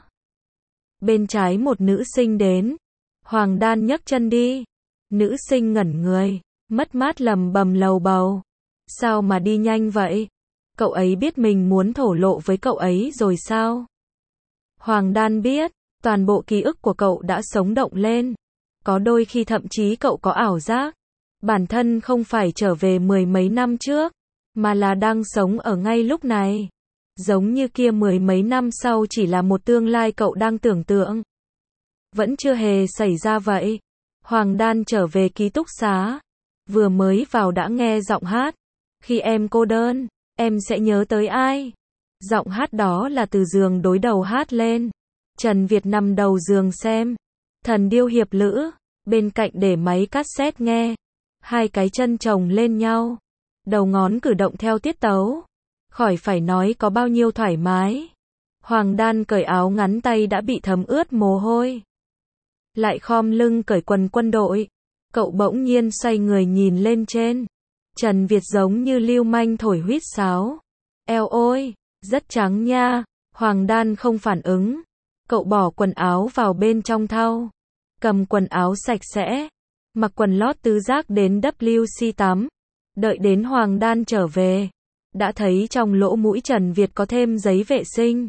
Bên trái một nữ sinh đến. Hoàng Đan nhấc chân đi. Nữ sinh ngẩn người, mất mát lầm bầm lầu bầu. Sao mà đi nhanh vậy? Cậu ấy biết mình muốn thổ lộ với cậu ấy rồi sao? Hoàng Đan biết, toàn bộ ký ức của cậu đã sống động lên. Có đôi khi thậm chí cậu có ảo giác. Bản thân không phải trở về mười mấy năm trước, mà là đang sống ở ngay lúc này. Giống như kia mười mấy năm sau chỉ là một tương lai cậu đang tưởng tượng. Vẫn chưa hề xảy ra vậy. Hoàng Đan trở về ký túc xá. Vừa mới vào đã nghe giọng hát. Khi em cô đơn, em sẽ nhớ tới ai? Giọng hát đó là từ giường đối đầu hát lên. Trần Việt nằm đầu giường xem. Thần điêu hiệp lữ. Bên cạnh để máy cassette nghe. Hai cái chân chồng lên nhau. Đầu ngón cử động theo tiết tấu. Khỏi phải nói có bao nhiêu thoải mái. Hoàng Đan cởi áo ngắn tay đã bị thấm ướt mồ hôi. Lại khom lưng cởi quần quân đội. Cậu bỗng nhiên xoay người nhìn lên trên. Trần Việt giống như lưu manh thổi huýt sáo. Eo ôi, rất trắng nha. Hoàng Đan không phản ứng. Cậu bỏ quần áo vào bên trong thau. Cầm quần áo sạch sẽ. Mặc quần lót tứ giác đến WC tắm. Đợi đến Hoàng Đan trở về. Đã thấy trong lỗ mũi Trần Việt có thêm giấy vệ sinh.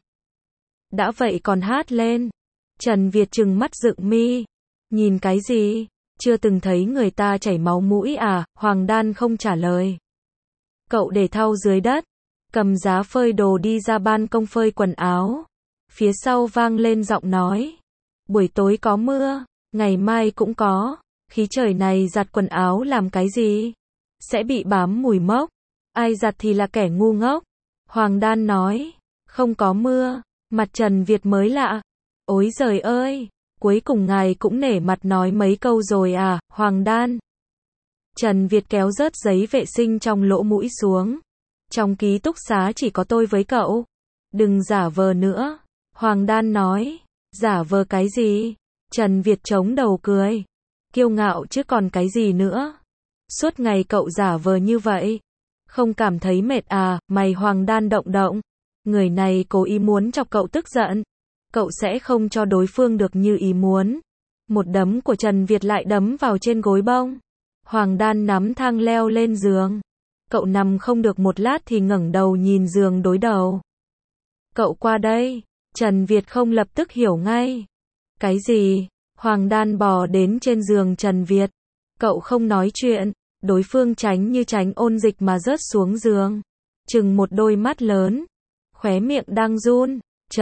Đã vậy còn hát lên. Trần Việt trừng mắt dựng mi. Nhìn cái gì? Chưa từng thấy người ta chảy máu mũi à? Hoàng Đan không trả lời. Cậu để thau dưới đất. Cầm giá phơi đồ đi ra ban công phơi quần áo. Phía sau vang lên giọng nói. Buổi tối có mưa. Ngày mai cũng có. Khí trời này giặt quần áo làm cái gì? Sẽ bị bám mùi mốc. Ai giặt thì là kẻ ngu ngốc. Hoàng Đan nói. Không có mưa. Mặt Trần Việt mới lạ. Ối giời ơi. Cuối cùng ngài cũng nể mặt nói mấy câu rồi à, Hoàng Đan. Trần Việt kéo rớt giấy vệ sinh trong lỗ mũi xuống. Trong ký túc xá chỉ có tôi với cậu. Đừng giả vờ nữa. Hoàng Đan nói. Giả vờ cái gì? Trần Việt chống đầu cười. Kiêu ngạo chứ còn cái gì nữa. Suốt ngày cậu giả vờ như vậy. Không cảm thấy mệt à? Mày Hoàng Đan động động. Người này cố ý muốn chọc cậu tức giận. cậu sẽ không cho đối phương được như ý muốn. Một đấm của Trần Việt lại đấm vào trên gối bông. Hoàng Đan nắm thang leo lên giường. Cậu nằm không được một lát thì ngẩng đầu nhìn giường đối đầu. Cậu qua đây. Trần Việt không lập tức hiểu ngay. Cái gì? Hoàng Đan bò đến trên giường Trần Việt. Cậu không nói chuyện. Đối phương tránh như tránh ôn dịch mà rớt xuống giường. Chừng một đôi mắt lớn. Khóe miệng đang run.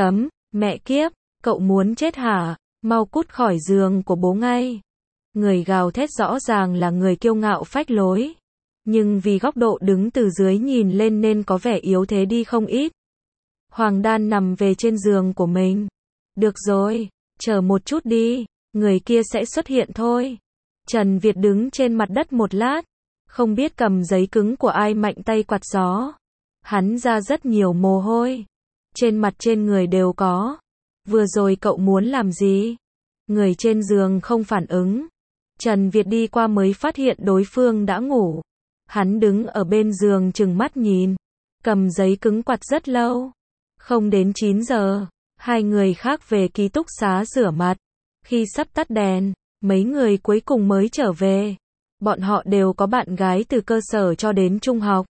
Mẹ kiếp. Cậu muốn chết hả? Mau cút khỏi giường của bố ngay. Người gào thét rõ ràng là người kiêu ngạo phách lối. Nhưng vì góc độ đứng từ dưới nhìn lên nên có vẻ yếu thế đi không ít. Hoàng Đan nằm về trên giường của mình. Được rồi, chờ một chút đi, người kia sẽ xuất hiện thôi. Trần Việt đứng trên mặt đất một lát, không biết cầm giấy cứng của ai mạnh tay quạt gió. Hắn ra rất nhiều mồ hôi. Trên mặt trên người đều có. Vừa rồi cậu muốn làm gì? Người trên giường không phản ứng. Trần Việt đi qua mới phát hiện đối phương đã ngủ. Hắn đứng ở bên giường chừng mắt nhìn. Cầm giấy cứng quạt rất lâu. Không đến 9 giờ, hai người khác về ký túc xá rửa mặt. Khi sắp tắt đèn, mấy người cuối cùng mới trở về. Bọn họ đều có bạn gái từ cơ sở cho đến trung học.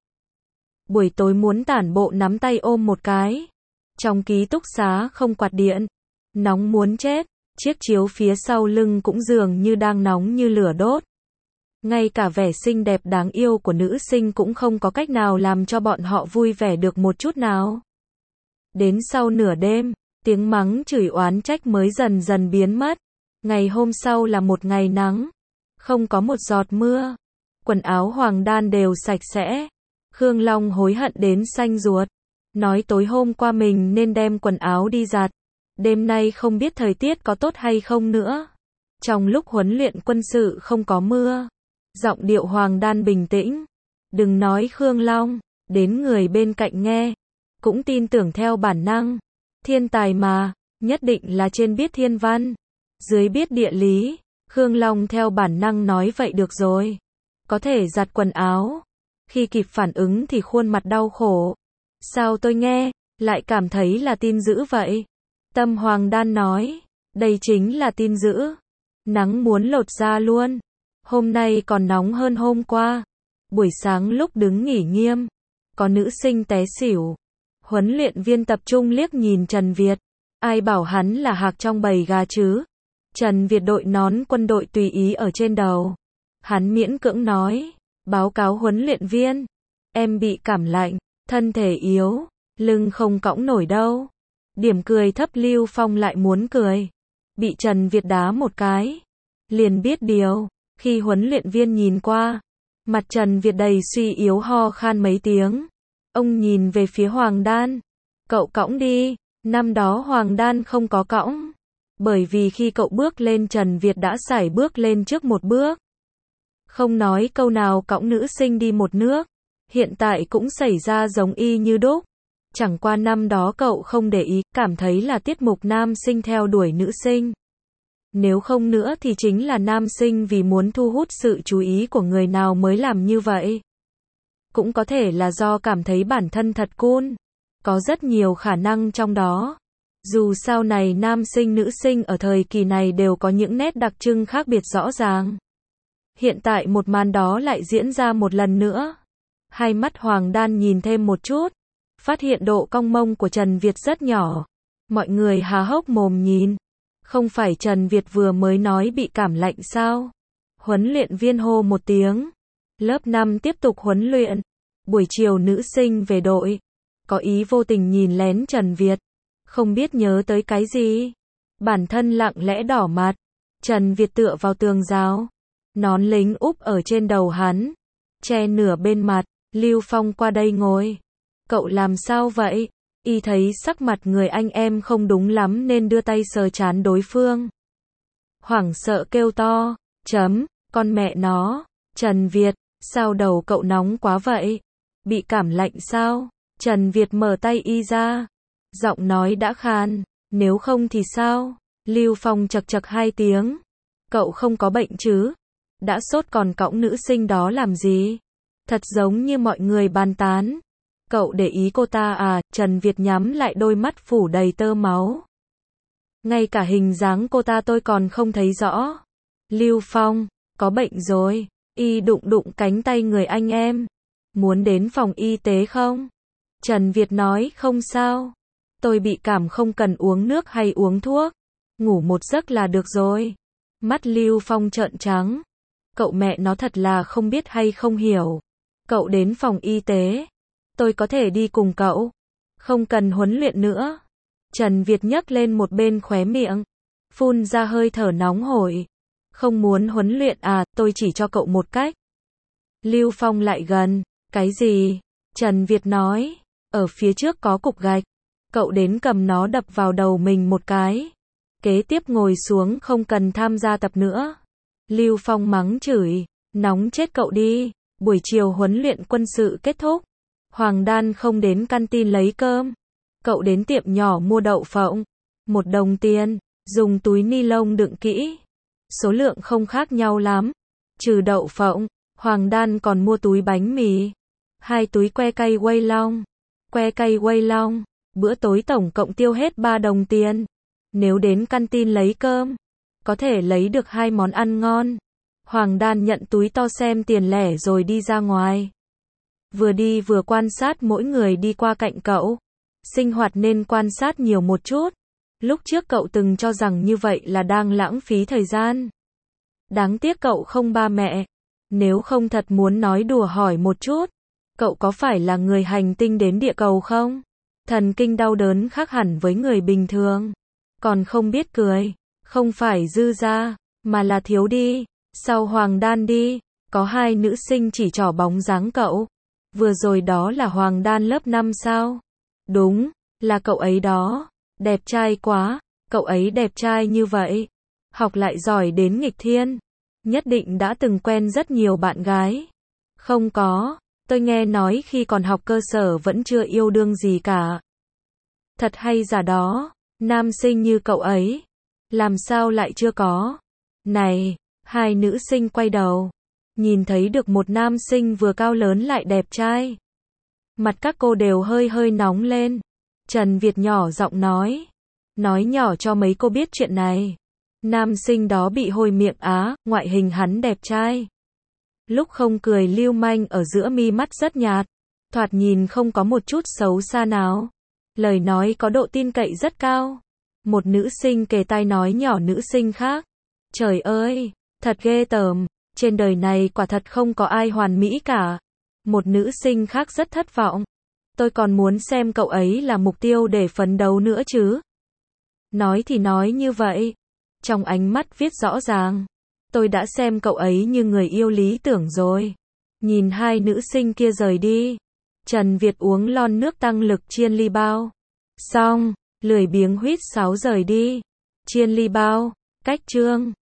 Buổi tối muốn tản bộ nắm tay ôm một cái. Trong ký túc xá không quạt điện. Nóng muốn chết. Chiếc chiếu phía sau lưng cũng dường như đang nóng như lửa đốt. Ngay cả vẻ xinh đẹp đáng yêu của nữ sinh cũng không có cách nào làm cho bọn họ vui vẻ được một chút nào. Đến sau nửa đêm, tiếng mắng chửi oán trách mới dần dần biến mất. Ngày hôm sau là một ngày nắng. Không có một giọt mưa. Quần áo Hoàng Đan đều sạch sẽ. Khương Long hối hận đến xanh ruột. Nói tối hôm qua mình nên đem quần áo đi giặt. Đêm nay không biết thời tiết có tốt hay không nữa. Trong lúc huấn luyện quân sự không có mưa. Giọng điệu Hoàng Đan bình tĩnh. Đừng nói Khương Long. Đến người bên cạnh nghe. Cũng tin tưởng theo bản năng. Thiên tài mà. Nhất định là trên biết thiên văn. Dưới biết địa lý. Khương Long theo bản năng nói vậy được rồi. Có thể giặt quần áo. Khi kịp phản ứng thì khuôn mặt đau khổ. Sao tôi nghe, lại cảm thấy là tin dữ vậy? Tâm Hoàng Đan nói. Đây chính là tin dữ. Nắng muốn lột da luôn. Hôm nay còn nóng hơn hôm qua. Buổi sáng lúc đứng nghỉ nghiêm. Có nữ sinh té xỉu. Huấn luyện viên tập trung liếc nhìn Trần Việt. Ai bảo hắn là hạc trong bầy gà chứ? Trần Việt đội nón quân đội tùy ý ở trên đầu. Hắn miễn cưỡng nói. Báo cáo huấn luyện viên. Em bị cảm lạnh, thân thể yếu, lưng không cõng nổi đâu. Điểm cười thấp Lưu Phong lại muốn cười. Bị Trần Việt đá một cái. Liền biết điều. Khi huấn luyện viên nhìn qua. Mặt Trần Việt đầy suy yếu ho khan mấy tiếng. Ông nhìn về phía Hoàng Đan. Cậu cõng đi. Năm đó Hoàng Đan không có cõng. Bởi vì khi cậu bước lên Trần Việt đã sải bước lên trước một bước. Không nói câu nào cõng nữ sinh đi một nước. Hiện tại cũng xảy ra giống y như đúc. Chẳng qua năm đó cậu không để ý, cảm thấy là tiết mục nam sinh theo đuổi nữ sinh. Nếu không nữa thì chính là nam sinh vì muốn thu hút sự chú ý của người nào mới làm như vậy. Cũng có thể là do cảm thấy bản thân thật cool. Có rất nhiều khả năng trong đó. Dù sau này nam sinh nữ sinh ở thời kỳ này đều có những nét đặc trưng khác biệt rõ ràng. Hiện tại một màn đó lại diễn ra một lần nữa. Hai mắt Hoàng Đan nhìn thêm một chút. Phát hiện độ cong mông của Trần Việt rất nhỏ. Mọi người há hốc mồm nhìn. Không phải Trần Việt vừa mới nói bị cảm lạnh sao? Huấn luyện viên hô một tiếng. Lớp 5 tiếp tục huấn luyện. Buổi chiều nữ sinh về đội. Có ý vô tình nhìn lén Trần Việt. Không biết nhớ tới cái gì. Bản thân lặng lẽ đỏ mặt. Trần Việt tựa vào tường rào. Nón lính úp ở trên đầu hắn. Che nửa bên mặt. Lưu Phong qua đây ngồi. Cậu làm sao vậy? Y thấy sắc mặt người anh em không đúng lắm nên đưa tay sờ trán đối phương. Hoảng sợ kêu to. Con mẹ nó. Trần Việt, sao đầu cậu nóng quá vậy? Bị cảm lạnh sao? Trần Việt mở tay y ra. Giọng nói đã khan. Nếu không thì sao? Lưu Phong chậc chậc hai tiếng. Cậu không có bệnh chứ? Đã sốt còn cõng nữ sinh đó làm gì? Thật giống như mọi người bàn tán. Cậu để ý cô ta à? Trần Việt nhắm lại đôi mắt phủ đầy tơ máu. Ngay cả hình dáng cô ta tôi còn không thấy rõ. Lưu Phong, có bệnh rồi. Y đụng đụng cánh tay người anh em. Muốn đến phòng y tế không? Trần Việt nói không sao. Tôi bị cảm không cần uống nước hay uống thuốc. Ngủ một giấc là được rồi. Mắt Lưu Phong trợn trắng. Cậu mẹ nó thật là không biết hay không hiểu. Cậu đến phòng y tế. Tôi có thể đi cùng cậu. Không cần huấn luyện nữa. Trần Việt nhấc lên một bên khóe miệng. Phun ra hơi thở nóng hổi. Không muốn huấn luyện à, tôi chỉ cho cậu một cách. Lưu Phong lại gần. Cái gì? Trần Việt nói. Ở phía trước có cục gạch. Cậu đến cầm nó đập vào đầu mình một cái. Kế tiếp ngồi xuống không cần tham gia tập nữa. Lưu Phong mắng chửi. Nóng chết cậu đi. Buổi chiều huấn luyện quân sự kết thúc. Hoàng Đan không đến canteen lấy cơm. Cậu đến tiệm nhỏ mua đậu phộng. 1 đồng tiền. Dùng túi ni lông đựng kỹ. Số lượng không khác nhau lắm. Trừ đậu phộng, Hoàng Đan còn mua túi bánh mì. 2 túi que cay Quay Long. Que cay Quay Long. Bữa tối tổng cộng tiêu hết 3 đồng tiền. Nếu đến canteen lấy cơm, có thể lấy được 2 món ăn ngon. Hoàng Đan nhận túi to xem tiền lẻ rồi đi ra ngoài. Vừa đi vừa quan sát mỗi người đi qua cạnh cậu. Sinh hoạt nên quan sát nhiều một chút. Lúc trước cậu từng cho rằng như vậy là đang lãng phí thời gian. Đáng tiếc cậu không ba mẹ. Nếu không thật muốn nói đùa hỏi một chút. Cậu có phải là người hành tinh đến địa cầu không? Thần kinh đau đớn khác hẳn với người bình thường. Còn không biết cười. Không phải dư ra, mà là thiếu đi. Sau Hoàng Đan đi, có 2 nữ sinh chỉ trỏ bóng dáng cậu. Vừa rồi đó là Hoàng Đan lớp 5 sao? Đúng, là cậu ấy đó. Đẹp trai quá, cậu ấy đẹp trai như vậy. Học lại giỏi đến nghịch thiên. Nhất định đã từng quen rất nhiều bạn gái. Không có, tôi nghe nói khi còn học cơ sở vẫn chưa yêu đương gì cả. Thật hay giả đó, nam sinh như cậu ấy. Làm sao lại chưa có? Này, 2 nữ sinh quay đầu. Nhìn thấy được một nam sinh vừa cao lớn lại đẹp trai. Mặt các cô đều hơi hơi nóng lên. Trần Việt nhỏ giọng nói. Nói nhỏ cho mấy cô biết chuyện này. Nam sinh đó bị hôi miệng á, ngoại hình hắn đẹp trai. Lúc không cười lưu manh ở giữa mi mắt rất nhạt. Thoạt nhìn không có một chút xấu xa nào. Lời nói có độ tin cậy rất cao. Một nữ sinh kề tai nói nhỏ nữ sinh khác. Trời ơi, thật ghê tởm. Trên đời này quả thật không có ai hoàn mỹ cả. Một nữ sinh khác rất thất vọng. Tôi còn muốn xem cậu ấy là mục tiêu để phấn đấu nữa chứ. Nói thì nói như vậy. Trong ánh mắt viết rõ ràng. Tôi đã xem cậu ấy như người yêu lý tưởng rồi. Nhìn 2 nữ sinh kia rời đi. Trần Việt uống lon nước tăng lực chiên ly bao. Xong, lười biếng huýt sáo rời đi. Chiên ly bao, cách chương.